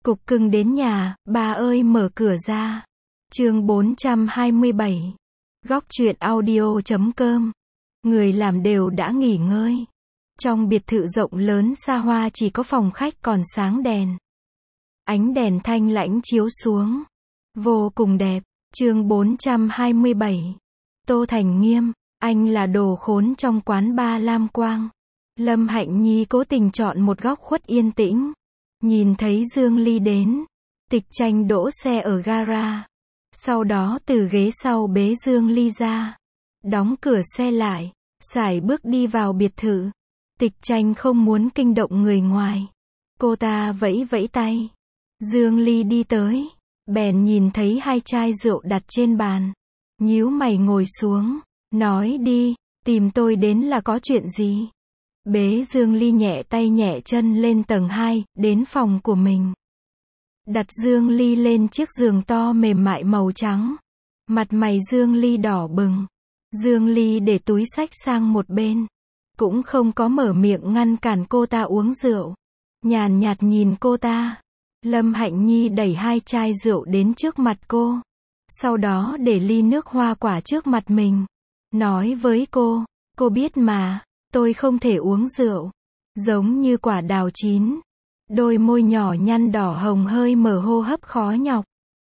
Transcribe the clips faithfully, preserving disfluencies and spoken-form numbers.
Cục cưng đến nhà, ba ơi mở cửa ra. Chương bốn trăm hai mươi bảy. Góc truyện audio chấm com. Người làm đều đã nghỉ ngơi. Trong biệt thự rộng lớn xa hoa chỉ có phòng khách còn sáng đèn. Ánh đèn thanh lãnh chiếu xuống. Vô cùng đẹp. Chương bốn trăm hai mươi bảy. Tô Thành Nghiêm, anh là đồ khốn trong quán ba Lam Quang. Lâm Hạnh Nhi cố tình chọn một góc khuất yên tĩnh. Nhìn thấy Dương Ly đến, Tịch Tranh đỗ xe ở gara. Sau đó từ ghế sau bế Dương Ly ra, đóng cửa xe lại, sải bước đi vào biệt thự. Tịch Tranh không muốn kinh động người ngoài. Cô ta vẫy vẫy tay. Dương Ly đi tới, bèn nhìn thấy hai chai rượu đặt trên bàn. Nhíu mày ngồi xuống, nói đi, tìm tôi đến là có chuyện gì? Bế Dương Ly nhẹ tay nhẹ chân lên tầng hai, đến phòng của mình. Đặt Dương Ly lên chiếc giường to mềm mại màu trắng. Mặt mày Dương Ly đỏ bừng. Dương Ly để túi xách sang một bên. Cũng không có mở miệng ngăn cản cô ta uống rượu. Nhàn nhạt nhìn cô ta. Lâm Hạnh Nhi đẩy hai chai rượu đến trước mặt cô. Sau đó để ly nước hoa quả trước mặt mình. Nói với cô, cô biết mà. Tôi không thể uống rượu. Giống như quả đào chín. Đôi môi nhỏ nhăn đỏ hồng hơi mở hô hấp khó nhọc.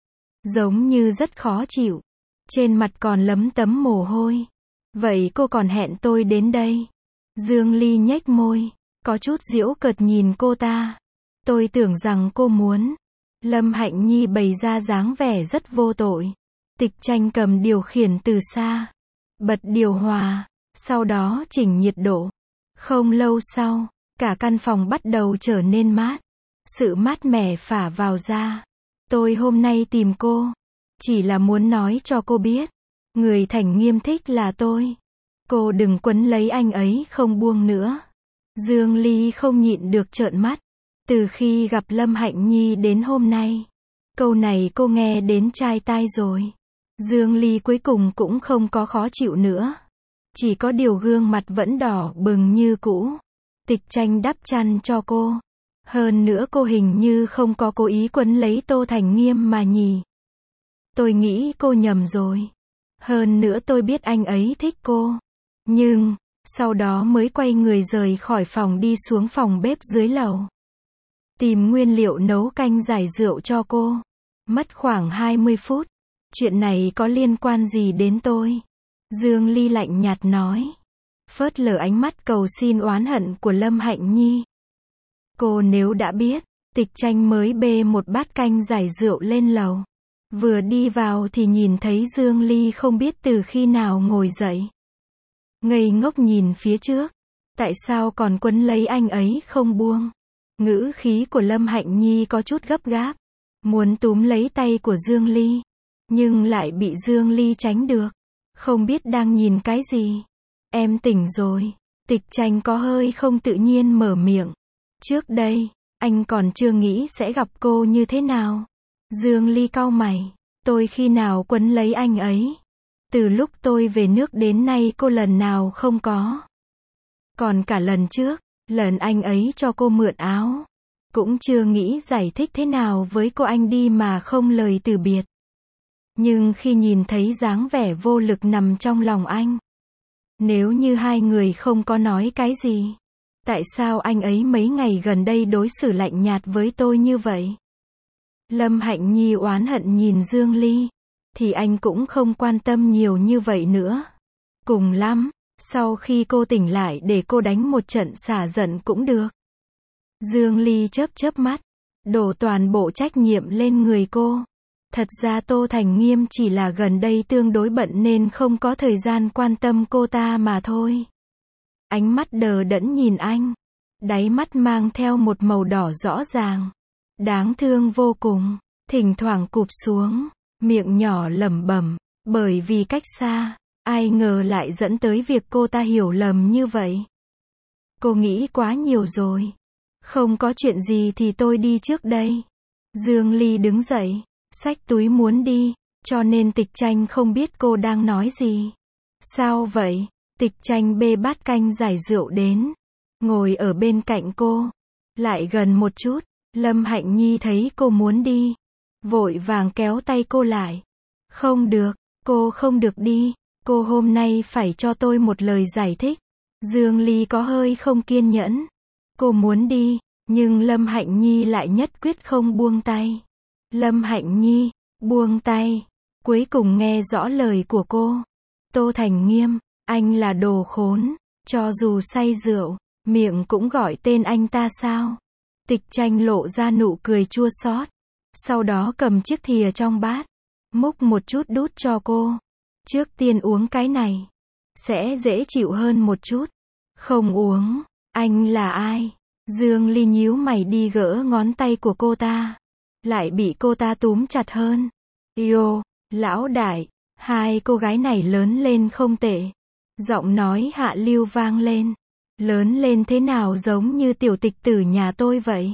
Giống như rất khó chịu. Trên mặt còn lấm tấm mồ hôi. Vậy cô còn hẹn tôi đến đây? Dương Ly nhếch môi. Có chút giễu cợt nhìn cô ta. Tôi tưởng rằng cô muốn. Lâm Hạnh Nhi bày ra dáng vẻ rất vô tội. Tịch Tranh cầm điều khiển từ xa. Bật điều hòa. Sau đó chỉnh nhiệt độ. Không lâu sau, cả căn phòng bắt đầu trở nên mát. Sự mát mẻ phả vào da. Tôi hôm nay tìm cô. Chỉ là muốn nói cho cô biết. Người Thành Nghiêm thích là tôi. Cô đừng quấn lấy anh ấy không buông nữa. Dương Ly không nhịn được trợn mắt. Từ khi gặp Lâm Hạnh Nhi đến hôm nay. Câu này cô nghe đến chai tai rồi. Dương Ly cuối cùng cũng không có khó chịu nữa. Chỉ có điều gương mặt vẫn đỏ bừng như cũ. Tịch Tranh đắp chăn cho cô. Hơn nữa cô hình như không có cố ý quấn lấy Tô Thành Nghiêm mà nhỉ. Tôi nghĩ cô nhầm rồi. Hơn nữa tôi biết anh ấy thích cô. Nhưng, sau đó mới quay người rời khỏi phòng đi xuống phòng bếp dưới lầu. Tìm nguyên liệu nấu canh giải rượu cho cô. Mất khoảng hai mươi phút. Chuyện này có liên quan gì đến tôi? Dương Ly lạnh nhạt nói. Phớt lờ ánh mắt cầu xin oán hận của Lâm Hạnh Nhi. Cô nếu đã biết, Tịch Tranh mới bê một bát canh giải rượu lên lầu. Vừa đi vào thì nhìn thấy Dương Ly không biết từ khi nào ngồi dậy. Ngây ngốc nhìn phía trước. Tại sao còn quấn lấy anh ấy không buông? Ngữ khí của Lâm Hạnh Nhi có chút gấp gáp. Muốn túm lấy tay của Dương Ly. Nhưng lại bị Dương Ly tránh được. Không biết đang nhìn cái gì. Em tỉnh rồi. Tịch Tranh có hơi không tự nhiên mở miệng. Trước đây, anh còn chưa nghĩ sẽ gặp cô như thế nào. Dương Ly cau mày. Tôi khi nào quấn lấy anh ấy? Từ lúc tôi về nước đến nay cô lần nào không có. Còn cả lần trước, lần anh ấy cho cô mượn áo. Cũng chưa nghĩ giải thích thế nào với cô anh đi mà không lời từ biệt. Nhưng khi nhìn thấy dáng vẻ vô lực nằm trong lòng anh. Nếu như hai người không có nói cái gì. Tại sao anh ấy mấy ngày gần đây đối xử lạnh nhạt với tôi như vậy? Lâm Hạnh Nhi oán hận nhìn Dương Ly. Thì anh cũng không quan tâm nhiều như vậy nữa. Cùng lắm, sau khi cô tỉnh lại để cô đánh một trận xả giận cũng được. Dương Ly chớp chớp mắt. Đổ toàn bộ trách nhiệm lên người cô. Thật ra Tô Thành Nghiêm chỉ là gần đây tương đối bận nên không có thời gian quan tâm cô ta mà thôi. Ánh mắt đờ đẫn nhìn anh. Đáy mắt mang theo một màu đỏ rõ ràng. Đáng thương vô cùng. Thỉnh thoảng cụp xuống. Miệng nhỏ lẩm bẩm. Bởi vì cách xa. Ai ngờ lại dẫn tới việc cô ta hiểu lầm như vậy. Cô nghĩ quá nhiều rồi. Không có chuyện gì thì tôi đi trước đây. Dương Ly đứng dậy. Xách túi muốn đi, cho nên Tịch Tranh không biết cô đang nói gì. Sao vậy? Tịch Tranh bê bát canh giải rượu đến. Ngồi ở bên cạnh cô. Lại gần một chút. Lâm Hạnh Nhi thấy cô muốn đi, vội vàng kéo tay cô lại. Không được, cô không được đi, cô hôm nay phải cho tôi một lời giải thích. Dương Ly có hơi không kiên nhẫn. Cô muốn đi, nhưng Lâm Hạnh Nhi lại nhất quyết không buông tay. Lâm Hạnh Nhi, buông tay. Cuối cùng nghe rõ lời của cô. Tô Thành Nghiêm, anh là đồ khốn, cho dù say rượu, miệng cũng gọi tên anh ta sao? Tịch Tranh lộ ra nụ cười chua xót, sau đó cầm chiếc thìa trong bát, múc một chút đút cho cô. Trước tiên uống cái này, sẽ dễ chịu hơn một chút. Không uống, anh là ai? Dương Ly nhíu mày đi gỡ ngón tay của cô ta, lại bị cô ta túm chặt hơn. Yêu, lão đại, hai cô gái này lớn lên không tệ. Giọng nói hạ lưu vang lên. Lớn lên thế nào giống như tiểu tịch tử nhà tôi vậy?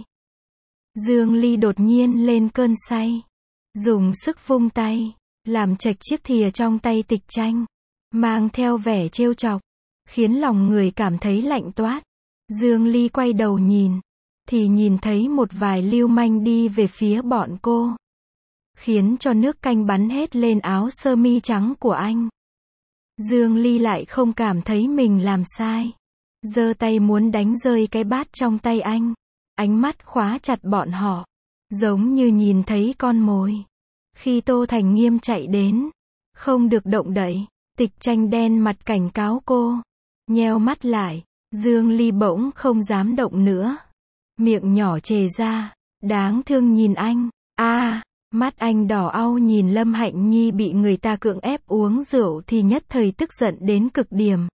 Dương Ly đột nhiên lên cơn say, dùng sức vung tay, làm chệch chiếc thìa trong tay Tịch Tranh, mang theo vẻ trêu chọc, khiến lòng người cảm thấy lạnh toát. Dương Ly quay đầu nhìn, thì nhìn thấy một vài lưu manh đi về phía bọn cô, khiến cho nước canh bắn hết lên áo sơ mi trắng của anh. Dương Ly lại không cảm thấy mình làm sai, giơ tay muốn đánh rơi cái bát trong tay anh, ánh mắt khóa chặt bọn họ, giống như nhìn thấy con mồi. Khi Tô Thành Nghiêm chạy đến, không được động đậy, Tịch Tranh đen mặt cảnh cáo cô, nheo mắt lại. Dương Ly bỗng không dám động nữa, miệng nhỏ trề ra, đáng thương nhìn anh. A, à, mắt anh đỏ au nhìn Lâm Hạnh Nhi bị người ta cưỡng ép uống rượu thì nhất thời tức giận đến cực điểm.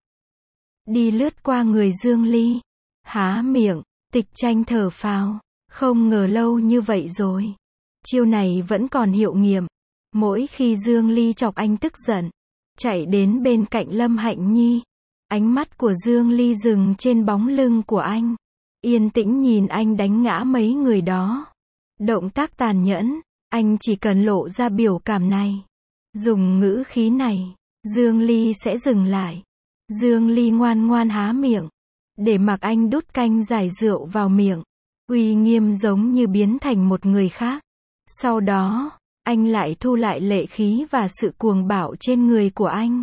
Đi lướt qua người Dương Ly, há miệng. Tịch Tranh thở phào, không ngờ lâu như vậy rồi, chiêu này vẫn còn hiệu nghiệm. Mỗi khi Dương Ly chọc anh tức giận, chạy đến bên cạnh Lâm Hạnh Nhi, ánh mắt của Dương Ly dừng trên bóng lưng của anh, yên tĩnh nhìn anh đánh ngã mấy người đó. Động tác tàn nhẫn, anh chỉ cần lộ ra biểu cảm này, dùng ngữ khí này, Dương Ly sẽ dừng lại. Dương Ly ngoan ngoan há miệng, để mặc anh đút canh giải rượu vào miệng, uy nghiêm giống như biến thành một người khác. Sau đó, anh lại thu lại lệ khí và sự cuồng bạo trên người của anh.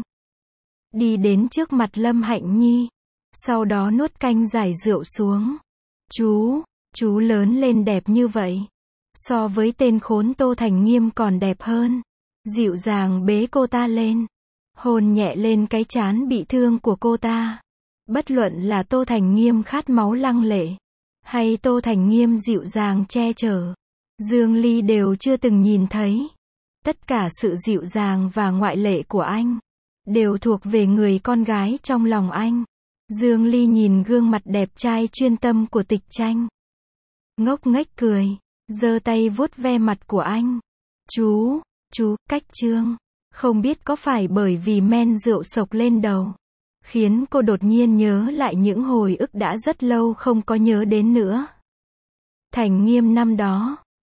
Đi đến trước mặt Lâm Hạnh Nhi, sau đó nuốt canh giải rượu xuống. Chú, chú lớn lên đẹp như vậy, so với tên khốn Tô Thành Nghiêm còn đẹp hơn. Dịu dàng bế cô ta lên, hôn nhẹ lên cái trán bị thương của cô ta. Bất luận là Tô Thành Nghiêm khát máu lăng lệ, hay Tô Thành Nghiêm dịu dàng che chở, Dương Ly đều chưa từng nhìn thấy. Tất cả sự dịu dàng và ngoại lệ của anh, đều thuộc về người con gái trong lòng anh. Dương Ly nhìn gương mặt đẹp trai chuyên tâm của Tịch Tranh, ngốc nghếch cười, giơ tay vuốt ve mặt của anh. Chú, chú, cách trương. Không biết có phải bởi vì men rượu sộc lên đầu, khiến cô đột nhiên nhớ lại những hồi ức đã rất lâu không có nhớ đến nữa. Thành Nghiêm năm đó,